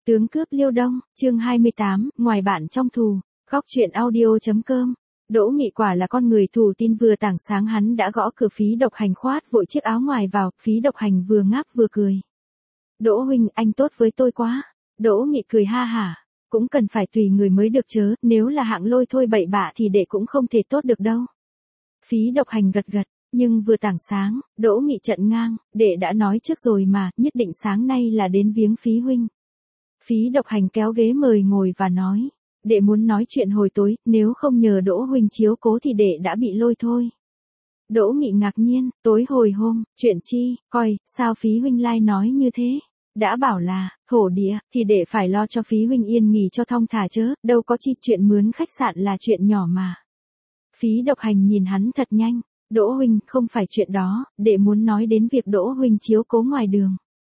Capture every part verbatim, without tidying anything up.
Tướng cướp Liêu Đông, chương hai mươi tám, ngoài bạn trong thù, góc truyện audio.com. Đỗ Nghị quả là con người thù tin, vừa tảng sáng hắn đã gõ cửa. Phí Độc Hành khoát vội chiếc áo ngoài vào. Phí Độc Hành vừa ngáp vừa cười. Đỗ huynh, anh tốt với tôi quá. Đỗ Nghị cười ha hả. Cũng cần phải tùy người mới được chớ, nếu là hạng lôi thôi bậy bạ thì đệ cũng không thể tốt được đâu. Phí Độc Hành gật gật. Nhưng vừa tảng sáng, Đỗ Nghị trận ngang, đệ đã nói trước rồi mà, nhất định sáng nay là đến viếng Phí huynh. Phí Độc Hành kéo ghế mời ngồi và nói, đệ muốn nói chuyện hồi tối, nếu không nhờ Đỗ huynh chiếu cố thì đệ đã bị lôi thôi. Đỗ Nghị ngạc nhiên, tối hồi hôm, chuyện chi, coi, sao Phí huynh lai nói như thế? Đã bảo là, thổ địa, thì đệ phải lo cho Phí huynh yên nghỉ cho thong thả chớ, đâu có chi chuyện mướn khách sạn là chuyện nhỏ mà. Phí Độc Hành nhìn hắn thật nhanh, Đỗ huynh, không phải chuyện đó, đệ muốn nói đến việc Đỗ huynh chiếu cố ngoài đường.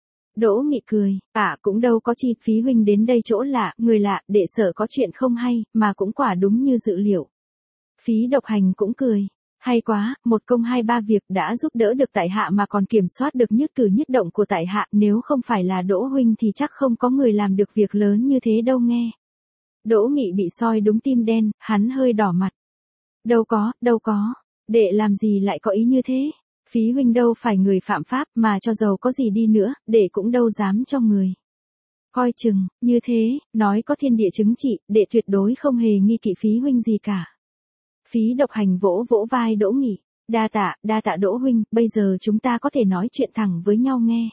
Đỗ Nghị cười, à cũng đâu có chi, Phí huynh đến đây chỗ lạ, người lạ, đệ sợ có chuyện không hay, mà cũng quả đúng như dự liệu. Phí Độc Hành cũng cười, hay quá, một công hai ba việc, đã giúp đỡ được tại hạ mà còn kiểm soát được nhất cử nhất động của tại hạ, nếu không phải là Đỗ huynh thì chắc không có người làm được việc lớn như thế đâu nghe. Đỗ Nghị bị soi đúng tim đen, hắn hơi đỏ mặt. Đâu có, đâu có, đệ làm gì lại có ý như thế? Phí huynh đâu phải người phạm pháp, mà cho dầu có gì đi nữa, đệ cũng đâu dám cho người. Coi chừng, như thế, nói có thiên địa chứng trị, đệ tuyệt đối không hề nghi kỵ Phí huynh gì cả. Phí Độc Hành vỗ vỗ vai Đỗ Nghị, đa tạ, đa tạ Đỗ huynh, bây giờ chúng ta có thể nói chuyện thẳng với nhau nghe.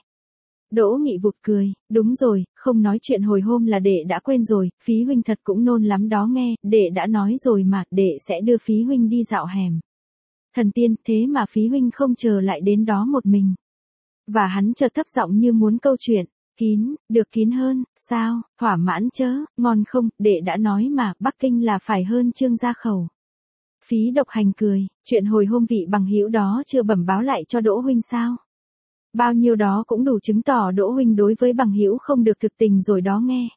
Đỗ Nghị vụt cười, đúng rồi, không nói chuyện hồi hôm là đệ đã quên rồi, Phí huynh thật cũng nôn lắm đó nghe, đệ đã nói rồi mà, đệ sẽ đưa Phí huynh đi dạo hẻm. Thần tiên, thế mà Phí huynh không chờ lại đến đó một mình. Và hắn chợt thấp giọng như muốn câu chuyện, kín, được kín hơn, sao, thỏa mãn chớ, ngon không, đệ đã nói mà, Bắc Kinh là phải hơn Trương Gia Khẩu. Phí Độc Hành cười, chuyện hồi hôm vị bằng hữu đó chưa bẩm báo lại cho Đỗ huynh sao? Bao nhiêu đó cũng đủ chứng tỏ Đỗ huynh đối với bằng hữu không được thực tình rồi đó nghe.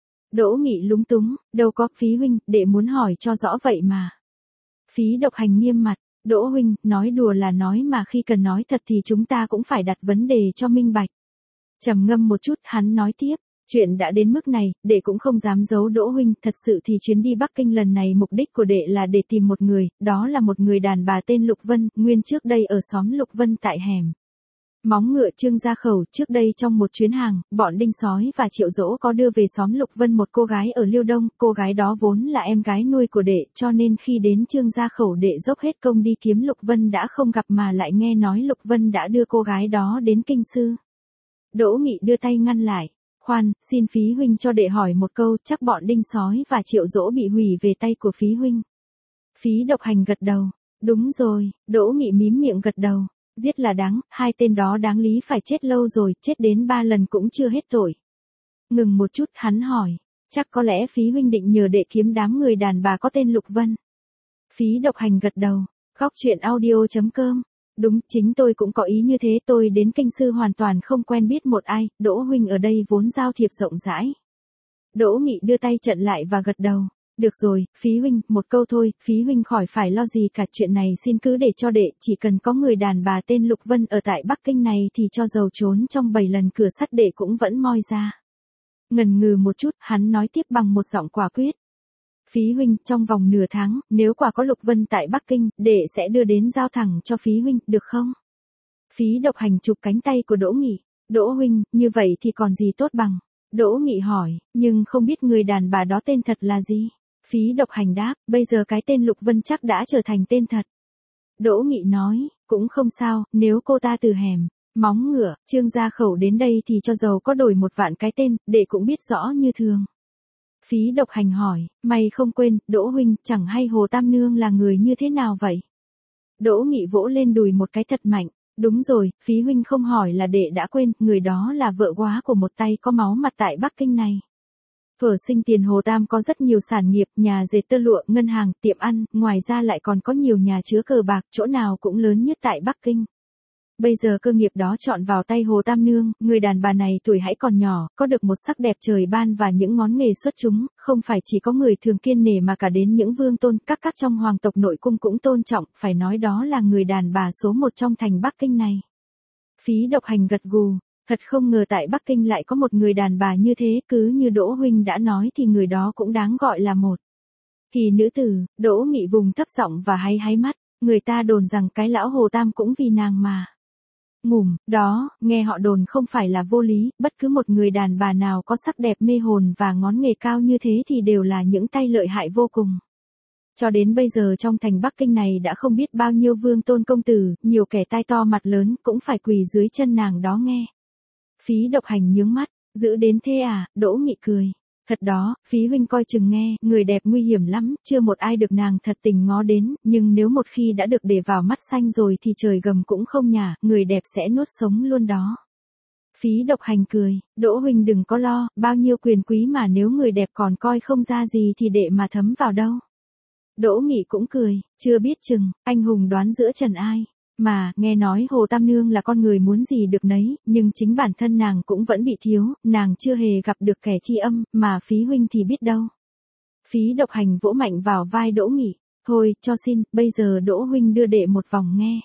Đỗ Nghị lúng túng, đâu có, Phí huynh, đệ muốn hỏi cho rõ vậy mà. Phí Độc Hành nghiêm mặt, Đỗ huynh, nói đùa là nói mà khi cần nói thật thì chúng ta cũng phải đặt vấn đề cho minh bạch. Trầm ngâm một chút, hắn nói tiếp, chuyện đã đến mức này, đệ cũng không dám giấu Đỗ huynh, thật sự thì chuyến đi Bắc Kinh lần này mục đích của đệ là để tìm một người, đó là một người đàn bà tên Lục Vân, nguyên trước đây ở xóm Lục Vân tại hẻm Móng Ngựa Trương Gia Khẩu. Trước đây trong một chuyến hàng, bọn Đinh Sói và Triệu Dỗ có đưa về xóm Lục Vân một cô gái ở Liêu Đông, cô gái đó vốn là em gái nuôi của đệ, cho nên khi đến Trương Gia Khẩu đệ dốc hết công đi kiếm Lục Vân đã không gặp mà lại nghe nói Lục Vân đã đưa cô gái đó đến kinh sư. Đỗ Nghị đưa tay ngăn lại, khoan, xin Phí huynh cho đệ hỏi một câu, chắc bọn Đinh Sói và Triệu Dỗ bị hủy về tay của Phí huynh. Phí Độc Hành gật đầu, đúng rồi, Đỗ Nghị mím miệng gật đầu. Giết là đáng, hai tên đó đáng lý phải chết lâu rồi, chết đến ba lần cũng chưa hết tội. Ngừng một chút, hắn hỏi, chắc có lẽ Phí huynh định nhờ đệ kiếm đám người đàn bà có tên Lục Vân. Phí Độc Hành gật đầu, góc truyện audio.com. Đúng, chính tôi cũng có ý như thế, tôi đến kinh sư hoàn toàn không quen biết một ai, Đỗ huynh ở đây vốn giao thiệp rộng rãi. Đỗ Nghị đưa tay chặn lại và gật đầu. Được rồi, Phí huynh, một câu thôi, Phí huynh khỏi phải lo gì cả, chuyện này xin cứ để cho đệ, chỉ cần có người đàn bà tên Lục Vân ở tại Bắc Kinh này thì cho dầu trốn trong bảy lần cửa sắt đệ cũng vẫn moi ra. Ngần ngừ một chút, hắn nói tiếp bằng một giọng quả quyết. Phí huynh, trong vòng nửa tháng, nếu quả có Lục Vân tại Bắc Kinh, đệ sẽ đưa đến giao thẳng cho Phí huynh, được không? Phí Độc Hành chụp cánh tay của Đỗ Nghị, Đỗ huynh, như vậy thì còn gì tốt bằng. Đỗ Nghị hỏi, nhưng không biết người đàn bà đó tên thật là gì? Phí Độc Hành đáp, bây giờ cái tên Lục Vân chắc đã trở thành tên thật. Đỗ Nghị nói, cũng không sao, nếu cô ta từ hẻm Móng Ngựa Trương Gia Khẩu đến đây thì cho dầu có đổi một vạn cái tên, đệ cũng biết rõ như thường. Phí Độc Hành hỏi, mày không quên, Đỗ huynh, chẳng hay Hồ Tam Nương là người như thế nào vậy? Đỗ Nghị vỗ lên đùi một cái thật mạnh, đúng rồi, Phí huynh không hỏi là đệ đã quên, người đó là vợ góa của một tay có máu mặt tại Bắc Kinh này. Thuở sinh tiền Hồ Tam có rất nhiều sản nghiệp, nhà dệt tơ lụa, ngân hàng, tiệm ăn, ngoài ra lại còn có nhiều nhà chứa cờ bạc, chỗ nào cũng lớn nhất tại Bắc Kinh. Bây giờ cơ nghiệp đó chọn vào tay Hồ Tam Nương, người đàn bà này tuổi hãy còn nhỏ, có được một sắc đẹp trời ban và những ngón nghề xuất chúng, không phải chỉ có người thường kiên nể mà cả đến những vương tôn, các các trong hoàng tộc nội cung cũng tôn trọng, phải nói đó là người đàn bà số một trong thành Bắc Kinh này. Phí Độc Hành gật gù, Thật không ngờ tại Bắc Kinh lại có một người đàn bà như thế, cứ như Đỗ huynh đã nói thì người đó cũng đáng gọi là một kỳ nữ tử. Đỗ Nghị vùng thấp giọng và háy háy mắt, người ta đồn rằng cái lão Hồ Tam cũng vì nàng mà ngủm, đó, nghe họ đồn không phải là vô lý, bất cứ một người đàn bà nào có sắc đẹp mê hồn và ngón nghề cao như thế thì đều là những tay lợi hại vô cùng. Cho đến bây giờ trong thành Bắc Kinh này đã không biết bao nhiêu vương tôn công tử, nhiều kẻ tai to mặt lớn cũng phải quỳ dưới chân nàng đó nghe. Phí Độc Hành nhướng mắt, giữ đến thế à? Đỗ Nghị cười. Thật đó, Phí huynh coi chừng nghe, người đẹp nguy hiểm lắm, chưa một ai được nàng thật tình ngó đến, nhưng nếu một khi đã được để vào mắt xanh rồi thì trời gầm cũng không nhả, người đẹp sẽ nuốt sống luôn đó. Phí Độc Hành cười, Đỗ huynh đừng có lo, bao nhiêu quyền quý mà nếu người đẹp còn coi không ra gì thì để mà thấm vào đâu. Đỗ Nghị cũng cười, chưa biết chừng, anh hùng đoán giữa trần ai. Mà, nghe nói Hồ Tam Nương là con người muốn gì được nấy, nhưng chính bản thân nàng cũng vẫn bị thiếu, nàng chưa hề gặp được kẻ tri âm, mà Phí huynh thì biết đâu. Phí Độc Hành vỗ mạnh vào vai Đỗ Nghị, thôi, cho xin, bây giờ Đỗ huynh đưa đệ một vòng nghe.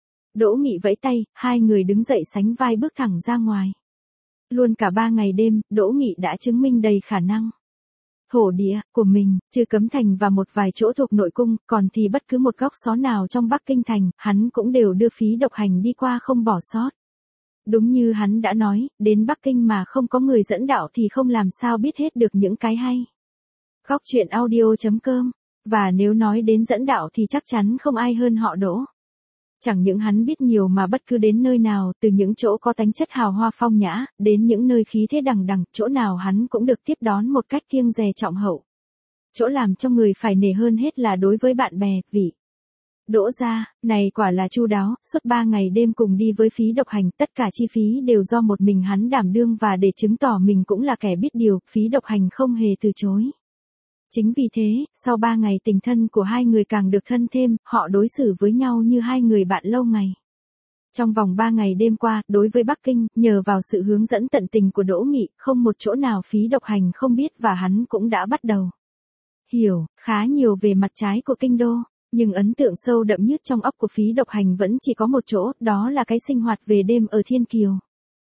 Đỗ Nghị vẫy tay, hai người đứng dậy sánh vai bước thẳng ra ngoài. Luôn cả ba ngày đêm, Đỗ Nghị đã chứng minh đầy khả năng thổ địa của mình, trừ Cấm Thành và một vài chỗ thuộc nội cung, còn thì bất cứ một góc xó nào trong Bắc Kinh thành, hắn cũng đều đưa Phí Độc Hành đi qua không bỏ sót. Đúng như hắn đã nói, đến Bắc Kinh mà không có người dẫn đạo thì không làm sao biết hết được những cái hay. Góc truyện audio chấm com, và nếu nói đến dẫn đạo thì chắc chắn không ai hơn họ Đỗ. Chẳng những hắn biết nhiều mà bất cứ đến nơi nào, từ những chỗ có tánh chất hào hoa phong nhã, đến những nơi khí thế đằng đằng, chỗ nào hắn cũng được tiếp đón một cách kiêng dè trọng hậu. Chỗ làm cho người phải nể hơn hết là đối với bạn bè, vị Đỗ gia, này quả là chu đáo, suốt ba ngày đêm cùng đi với Phí Độc Hành, tất cả chi phí đều do một mình hắn đảm đương và để chứng tỏ mình cũng là kẻ biết điều, Phí Độc Hành không hề từ chối. Chính vì thế, sau ba ngày tình thân của hai người càng được thân thêm, họ đối xử với nhau như hai người bạn lâu ngày. Trong vòng ba ngày đêm qua, đối với Bắc Kinh, nhờ vào sự hướng dẫn tận tình của Đỗ Nghị, không một chỗ nào Phí Độc Hành không biết và hắn cũng đã bắt đầu hiểu khá nhiều về mặt trái của kinh đô. Nhưng ấn tượng sâu đậm nhất trong óc của Phí Độc Hành vẫn chỉ có một chỗ, đó là cái sinh hoạt về đêm ở Thiên Kiều.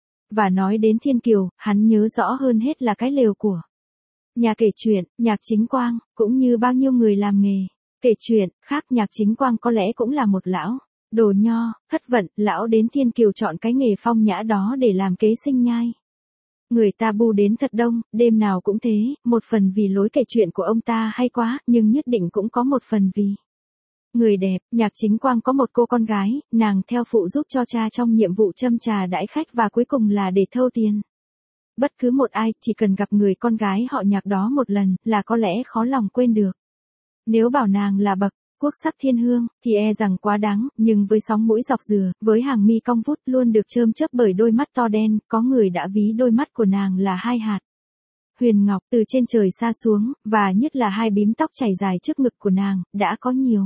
Và nói đến Thiên Kiều, hắn nhớ rõ hơn hết là cái lều của nhà kể chuyện, Nhạc Chính Quang, cũng như bao nhiêu người làm nghề kể chuyện, khác Nhạc Chính Quang có lẽ cũng là một lão đồ nho, thất vận, lão đến Thiên Kiều chọn cái nghề phong nhã đó để làm kế sinh nhai. Người ta bu đến thật đông, đêm nào cũng thế, một phần vì lối kể chuyện của ông ta hay quá, nhưng nhất định cũng có một phần vì người đẹp. Nhạc Chính Quang có một cô con gái, nàng theo phụ giúp cho cha trong nhiệm vụ châm trà đãi khách và cuối cùng là để thâu tiền. Bất cứ một ai, chỉ cần gặp người con gái họ Nhạc đó một lần, là có lẽ khó lòng quên được. Nếu bảo nàng là bậc quốc sắc thiên hương, thì e rằng quá đáng, nhưng với sóng mũi dọc dừa, với hàng mi cong vút luôn được chơm chớp bởi đôi mắt to đen, có người đã ví đôi mắt của nàng là hai hạt huyền ngọc từ trên trời sa xuống, và nhất là hai bím tóc chảy dài trước ngực của nàng, đã có nhiều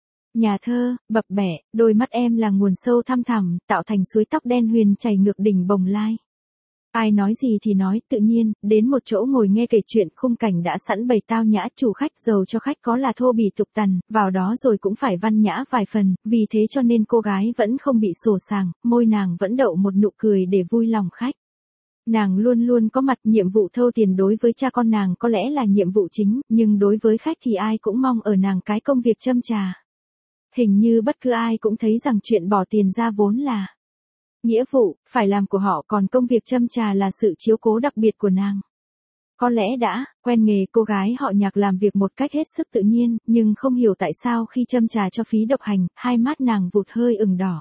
nhà thơ bập bẹ, đôi mắt em là nguồn sâu thăm thẳm, tạo thành suối tóc đen huyền chảy ngược đỉnh Bồng Lai. Ai nói gì thì nói, tự nhiên, đến một chỗ ngồi nghe kể chuyện, khung cảnh đã sẵn bày tao nhã, chủ khách giàu cho khách có là thô bỉ tục tằn, vào đó rồi cũng phải văn nhã vài phần, vì thế cho nên cô gái vẫn không bị sổ sàng, môi nàng vẫn đậu một nụ cười để vui lòng khách. Nàng luôn luôn có mặt, nhiệm vụ thâu tiền đối với cha con nàng có lẽ là nhiệm vụ chính, nhưng đối với khách thì ai cũng mong ở nàng cái công việc châm trà. Hình như bất cứ ai cũng thấy rằng chuyện bỏ tiền ra vốn là nghĩa vụ, phải làm của họ, còn công việc châm trà là sự chiếu cố đặc biệt của nàng. Có lẽ đã quen nghề, cô gái họ Nhạc làm việc một cách hết sức tự nhiên, nhưng không hiểu tại sao khi châm trà cho Phí Độc Hành, hai mắt nàng vụt hơi ửng đỏ.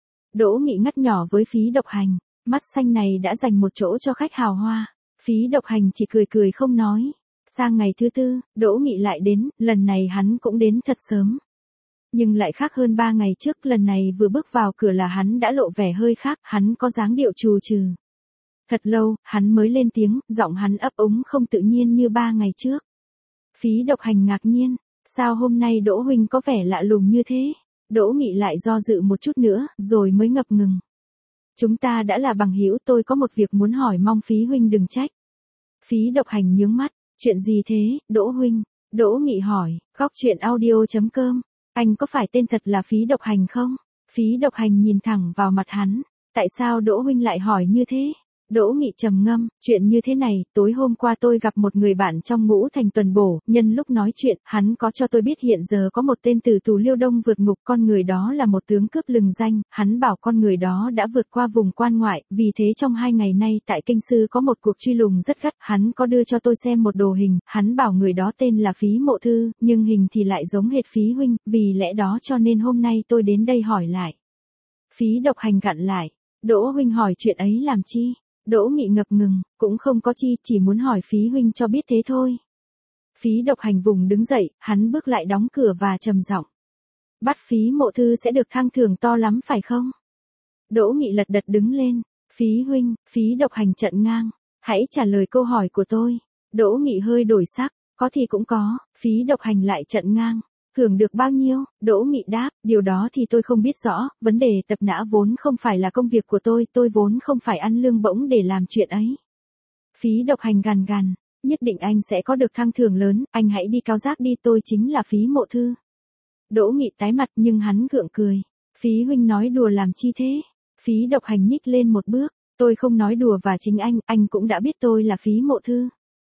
Đỗ Nghị ngắt nhỏ với Phí Độc Hành, mắt xanh này đã dành một chỗ cho khách hào hoa. Phí Độc Hành chỉ cười cười không nói. Sang ngày thứ tư, Đỗ Nghị lại đến, lần này hắn cũng đến thật sớm. Nhưng lại khác hơn ba ngày trước, lần này vừa bước vào cửa là hắn đã lộ vẻ hơi khác, hắn có dáng điệu trù trừ. Thật lâu, hắn mới lên tiếng, giọng hắn ấp úng không tự nhiên như ba ngày trước. Phí Độc Hành ngạc nhiên, sao hôm nay Đỗ huynh có vẻ lạ lùng như thế? Đỗ Nghị lại do dự một chút nữa, rồi mới ngập ngừng. Chúng ta đã là bằng hữu, tôi có một việc muốn hỏi, mong Phí huynh đừng trách. Phí Độc Hành nhướng mắt, chuyện gì thế, Đỗ huynh? Đỗ Nghị hỏi, góc truyện audio chấm com. Anh có phải tên thật là Phí Độc Hành không? Phí Độc Hành nhìn thẳng vào mặt hắn, Tại sao Đỗ huynh lại hỏi như thế? Đỗ Nghị trầm ngâm, chuyện như thế này, tối hôm qua tôi gặp một người bạn trong ngũ thành tuần bổ, nhân lúc nói chuyện, hắn có cho tôi biết hiện giờ có một tên tử tù Liêu Đông vượt ngục, con người đó là một tướng cướp lừng danh, hắn bảo con người đó đã vượt qua vùng quan ngoại, vì thế trong hai ngày nay tại Kinh Sư có một cuộc truy lùng rất gắt, hắn có đưa cho tôi xem một đồ hình, hắn bảo người đó tên là Phí Mộ Thư, nhưng hình thì lại giống hệt Phí huynh, vì lẽ đó cho nên hôm nay tôi đến đây hỏi lại. Phí Độc Hành gặn lại, Đỗ huynh hỏi chuyện ấy làm chi? Đỗ Nghị ngập ngừng, cũng không có chi, chỉ muốn hỏi Phí huynh cho biết thế thôi. Phí Độc Hành vùng đứng dậy, hắn bước lại đóng cửa và trầm giọng. Bắt Phí Mộ Thư sẽ được thăng thưởng to lắm phải không? Đỗ Nghị lật đật đứng lên, Phí huynh, Phí Độc Hành trợn ngang, hãy trả lời câu hỏi của tôi. Đỗ Nghị hơi đổi sắc, có thì cũng có, Phí Độc Hành lại trợn ngang. Thưởng được bao nhiêu? Đỗ Nghị đáp, điều đó thì tôi không biết rõ, vấn đề tập nã vốn không phải là công việc của tôi, tôi vốn không phải ăn lương bổng để làm chuyện ấy. Phí Độc Hành gằn gằn, nhất định anh sẽ có được thăng thưởng lớn, anh hãy đi cáo giác đi, tôi chính là Phí Mộ Thư. Đỗ Nghị tái mặt nhưng hắn gượng cười, Phí huynh nói đùa làm chi thế? Phí Độc Hành nhích lên một bước, tôi không nói đùa và chính anh, anh cũng đã biết tôi là Phí Mộ Thư.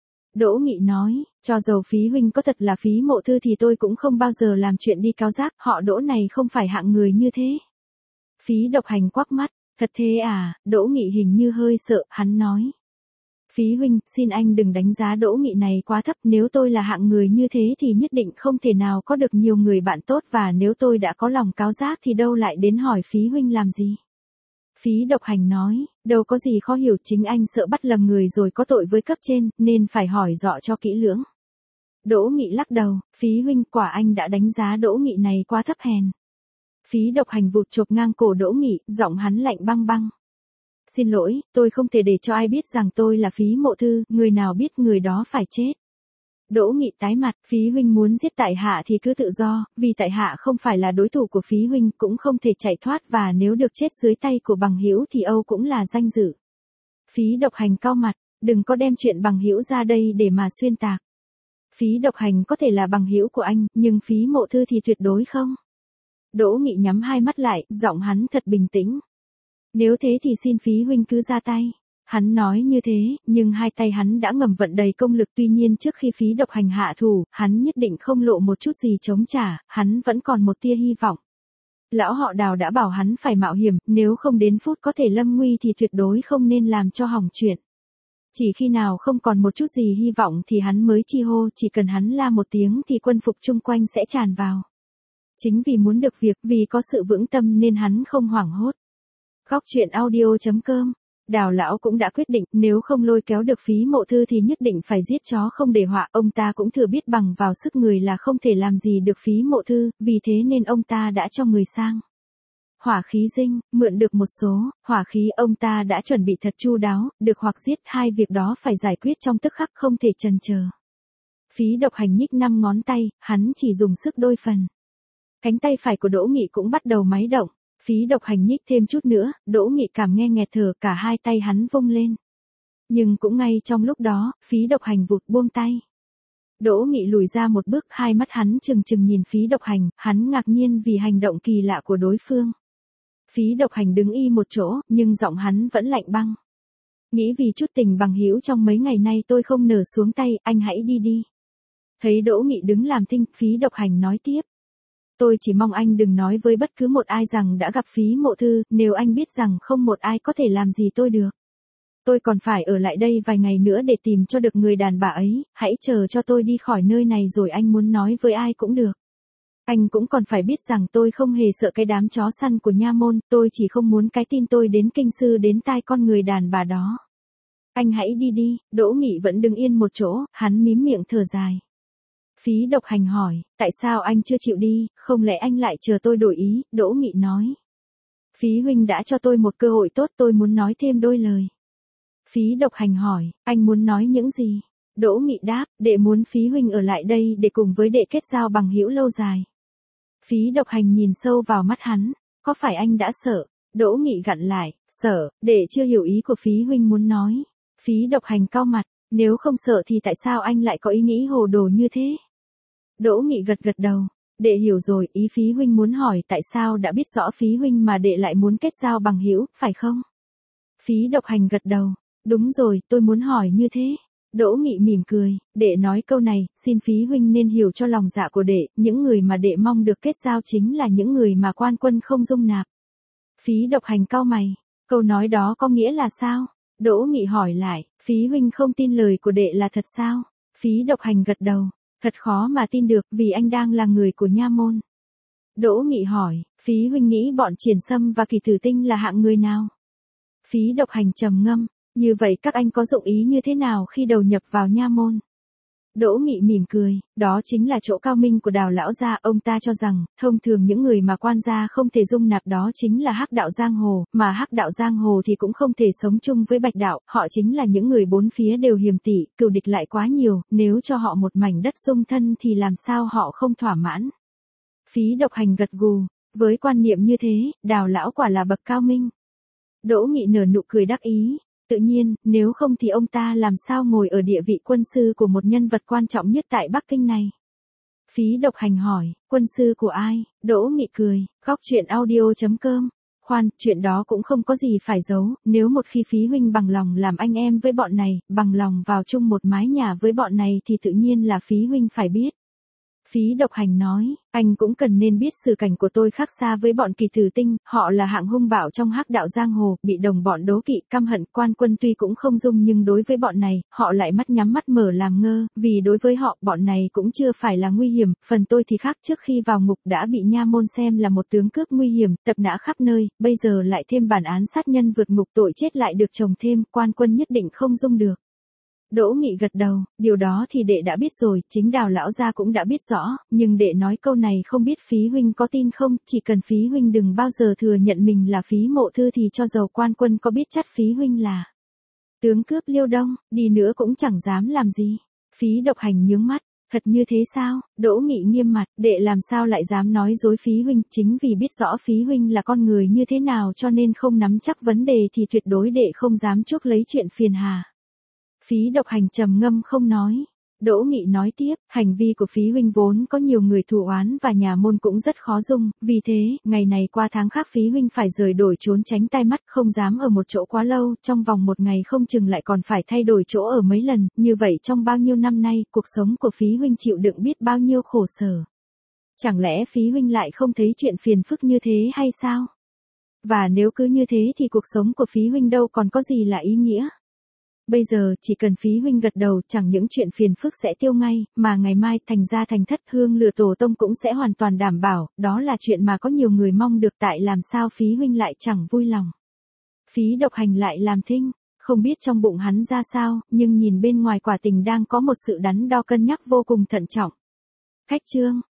Đỗ Nghị nói, cho dầu Phí huynh có thật là Phí Mộ Thư thì tôi cũng không bao giờ làm chuyện đi cáo giác, họ Đỗ này không phải hạng người như thế. Phí Độc Hành quắc mắt, thật thế à? Đỗ Nghị hình như hơi sợ, hắn nói. Phí huynh, xin anh đừng đánh giá Đỗ Nghị này quá thấp, nếu tôi là hạng người như thế thì nhất định không thể nào có được nhiều người bạn tốt, và nếu tôi đã có lòng cáo giác thì đâu lại đến hỏi Phí huynh làm gì. Phí Độc Hành nói, đâu có gì khó hiểu, chính anh sợ bắt lầm người rồi có tội với cấp trên, nên phải hỏi rõ cho kỹ lưỡng. Đỗ Nghị lắc đầu, Phí huynh, quả anh đã đánh giá Đỗ Nghị này quá thấp hèn. Phí Độc Hành vụt chộp ngang cổ Đỗ Nghị, giọng hắn lạnh băng băng. Xin lỗi, tôi không thể để cho ai biết rằng tôi là Phí Mộ Thư, người nào biết người đó phải chết. Đỗ Nghị tái mặt, Phí huynh muốn giết tại hạ thì cứ tự do, vì tại hạ không phải là đối thủ của Phí huynh, cũng không thể chạy thoát, và nếu được chết dưới tay của bằng hữu thì âu cũng là danh dự. Phí Độc Hành cau mặt, đừng có đem chuyện bằng hữu ra đây để mà xuyên tạc. Phí Độc Hành có thể là bằng hữu của anh, nhưng Phí Mộ Thư thì tuyệt đối không. Đỗ Nghị nhắm hai mắt lại, giọng hắn thật bình tĩnh. Nếu thế thì xin Phí huynh cứ ra tay. Hắn nói như thế, nhưng hai tay hắn đã ngầm vận đầy công lực, tuy nhiên trước khi Phí Độc Hành hạ thủ, hắn nhất định không lộ một chút gì chống trả, hắn vẫn còn một tia hy vọng. Lão họ Đào đã bảo hắn phải mạo hiểm, nếu không đến phút có thể lâm nguy thì tuyệt đối không nên làm cho hỏng chuyện. Chỉ khi nào không còn một chút gì hy vọng thì hắn mới chi hô, chỉ cần hắn la một tiếng thì quân phục chung quanh sẽ tràn vào. Chính vì muốn được việc, vì có sự vững tâm nên hắn không hoảng hốt. Góc truyện audio chấm com. Đào lão cũng đã quyết định, nếu không lôi kéo được Phí Mộ Thư thì nhất định phải giết chó không để họa, ông ta cũng thừa biết bằng vào sức người là không thể làm gì được Phí Mộ Thư, vì thế nên ông ta đã cho người sang hỏa khí dinh, mượn được một số hỏa khí, ông ta đã chuẩn bị thật chu đáo, được hoặc giết, hai việc đó phải giải quyết trong tức khắc, không thể chần chờ. Phí Độc Hành nhích năm ngón tay, hắn chỉ dùng sức đôi phần. Cánh tay phải của Đỗ Nghị cũng bắt đầu máy động. Phí Độc Hành nhích thêm chút nữa, Đỗ Nghị cảm nghe nghẹt thở, cả hai tay hắn vung lên. Nhưng cũng ngay trong lúc đó, Phí Độc Hành vụt buông tay. Đỗ Nghị lùi ra một bước, hai mắt hắn trừng trừng nhìn Phí Độc Hành, hắn ngạc nhiên vì hành động kỳ lạ của đối phương. Phí Độc Hành đứng y một chỗ, nhưng giọng hắn vẫn lạnh băng. Nghĩ vì chút tình bằng hữu trong mấy ngày nay tôi không nở xuống tay, anh hãy đi đi. Thấy Đỗ Nghị đứng làm thinh, Phí Độc Hành nói tiếp. Tôi chỉ mong anh đừng nói với bất cứ một ai rằng đã gặp Phí Mộ Thư, nếu anh biết rằng không một ai có thể làm gì tôi được. Tôi còn phải ở lại đây vài ngày nữa để tìm cho được người đàn bà ấy, hãy chờ cho tôi đi khỏi nơi này rồi anh muốn nói với ai cũng được. Anh cũng còn phải biết rằng tôi không hề sợ cái đám chó săn của nha môn, tôi chỉ không muốn cái tin tôi đến Kinh Sư đến tai con người đàn bà đó. Anh hãy đi đi. Đỗ Nghị vẫn đứng yên một chỗ, hắn mím miệng thở dài. Phí Độc Hành hỏi, tại sao anh chưa chịu đi, không lẽ anh lại chờ tôi đổi ý? Đỗ Nghị nói. Phí huynh đã cho tôi một cơ hội tốt, tôi muốn nói thêm đôi lời. Phí Độc Hành hỏi, anh muốn nói những gì? Đỗ Nghị đáp, đệ muốn Phí huynh ở lại đây để cùng với đệ kết giao bằng hữu lâu dài. Phí Độc Hành nhìn sâu vào mắt hắn, có phải anh đã sợ? Đỗ Nghị gặn lại, sợ, đệ chưa hiểu ý của Phí huynh muốn nói. Phí Độc Hành cau mặt, nếu không sợ thì tại sao anh lại có ý nghĩ hồ đồ như thế? Đỗ Nghị gật gật đầu, Đệ hiểu rồi, ý Phí huynh muốn hỏi tại sao đã biết rõ Phí huynh mà đệ lại muốn kết giao bằng hữu, phải không? Phí Độc Hành gật đầu. Đúng rồi, tôi muốn hỏi như thế. Đỗ Nghị mỉm cười, đệ nói câu này, xin Phí huynh nên hiểu cho lòng dạ của đệ, những người mà đệ mong được kết giao chính là những người mà quan quân không dung nạp. Phí Độc Hành cau mày, câu nói đó có nghĩa là sao? Đỗ Nghị hỏi lại, Phí huynh không tin lời của đệ là thật sao? Phí Độc Hành gật đầu, thật khó mà tin được vì anh đang là người của nha môn. Đỗ Nghị hỏi, Phí huynh nghĩ bọn Triển Sâm và Kỳ Tử Tinh là hạng người nào? Phí Độc Hành trầm ngâm, như vậy các anh có dụng ý như thế nào khi đầu nhập vào nha môn? Đỗ Nghị mỉm cười, đó chính là chỗ cao minh của Đào lão gia, ông ta cho rằng, thông thường những người mà quan gia không thể dung nạp đó chính là hắc đạo giang hồ, mà hắc đạo giang hồ thì cũng không thể sống chung với bạch đạo, họ chính là những người bốn phía đều hiềm tị, cừu địch lại quá nhiều, nếu cho họ một mảnh đất dung thân thì làm sao họ không thỏa mãn. Phí Độc Hành gật gù, với quan niệm như thế, Đào lão quả là bậc cao minh. Đỗ Nghị nở nụ cười đắc ý. Tự nhiên, nếu không thì ông ta làm sao ngồi ở địa vị quân sư của một nhân vật quan trọng nhất tại Bắc Kinh này? Phí Độc Hành hỏi, quân sư của ai? Đỗ Nghị cười, góc truyện audio chấm com. Khoan, chuyện đó cũng không có gì phải giấu, nếu một khi Phí huynh bằng lòng làm anh em với bọn này, bằng lòng vào chung một mái nhà với bọn này thì tự nhiên là Phí huynh phải biết. Phí Độc Hành nói, anh cũng cần nên biết sự cảnh của tôi khác xa với bọn Kỳ Tử Tinh, họ là hạng hung bạo trong hắc đạo giang hồ, bị đồng bọn đố kỵ, căm hận, quan quân tuy cũng không dung nhưng đối với bọn này, họ lại mắt nhắm mắt mở làm ngơ, vì đối với họ, bọn này cũng chưa phải là nguy hiểm, phần tôi thì khác, trước khi vào ngục đã bị nha môn xem là một tướng cướp nguy hiểm, tập nã khắp nơi, bây giờ lại thêm bản án sát nhân vượt ngục, tội chết lại được chồng thêm, quan quân nhất định không dung được. Đỗ Nghị gật đầu, điều đó thì đệ đã biết rồi, chính Đào lão gia cũng đã biết rõ, nhưng đệ nói câu này không biết Phí huynh có tin không, chỉ cần Phí huynh đừng bao giờ thừa nhận mình là Phí Mộ Thư thì cho dầu quan quân có biết chắc Phí huynh là tướng cướp Liêu Đông, đi nữa cũng chẳng dám làm gì. Phí Độc Hành nhướng mắt, thật như thế sao? Đỗ Nghị nghiêm mặt, đệ làm sao lại dám nói dối Phí huynh, chính vì biết rõ Phí huynh là con người như thế nào cho nên không nắm chắc vấn đề thì tuyệt đối đệ không dám chuốc lấy chuyện phiền hà. Phí Độc Hành trầm ngâm không nói. Đỗ Nghị nói tiếp, hành vi của Phí huynh vốn có nhiều người thù oán và nhà môn cũng rất khó dung, vì thế, ngày này qua tháng khác Phí huynh phải rời đổi trốn tránh tai mắt, không dám ở một chỗ quá lâu, trong vòng một ngày không chừng lại còn phải thay đổi chỗ ở mấy lần, như vậy trong bao nhiêu năm nay, cuộc sống của Phí huynh chịu đựng biết bao nhiêu khổ sở. Chẳng lẽ Phí huynh lại không thấy chuyện phiền phức như thế hay sao? Và nếu cứ như thế thì cuộc sống của Phí huynh đâu còn có gì là ý nghĩa? Bây giờ chỉ cần Phí huynh gật đầu, chẳng những chuyện phiền phức sẽ tiêu ngay, mà ngày mai thành gia thành thất hương lửa tổ tông cũng sẽ hoàn toàn đảm bảo, đó là chuyện mà có nhiều người mong được, tại làm sao Phí huynh lại chẳng vui lòng. Phí Độc Hành lại làm thinh, không biết trong bụng hắn ra sao, nhưng nhìn bên ngoài quả tình đang có một sự đắn đo cân nhắc vô cùng thận trọng. Khách chương